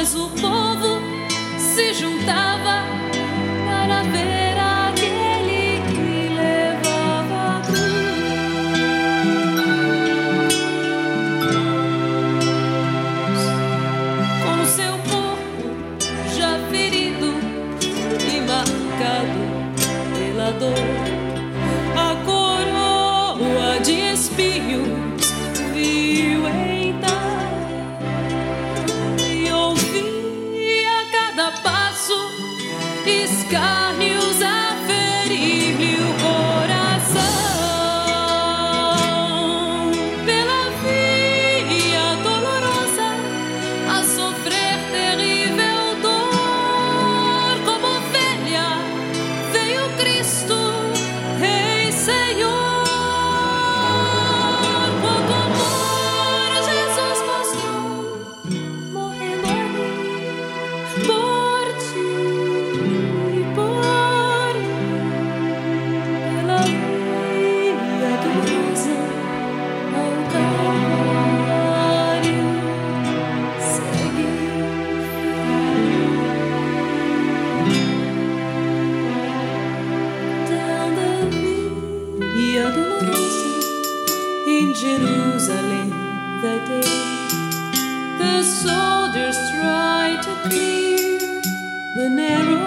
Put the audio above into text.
mas o povo se juntava para ver aquele que levava a cruz. Com o seu corpo já ferido e marcado pela dor, a coroa de espinhos viu então, e ouvi a cada passo escárnios a ferir-lhe o coração. Pela via dolorosa a sofrer terrível dor, como ovelha veio Cristo, Rei Senhor. Quanto amor Jesus mostrou, morrendo ali por ti e por mim. Pela via dolorosa ao Calvário seguiu down the via dolorosa in Jerusalem that day. The soldiers tried to clear the narrow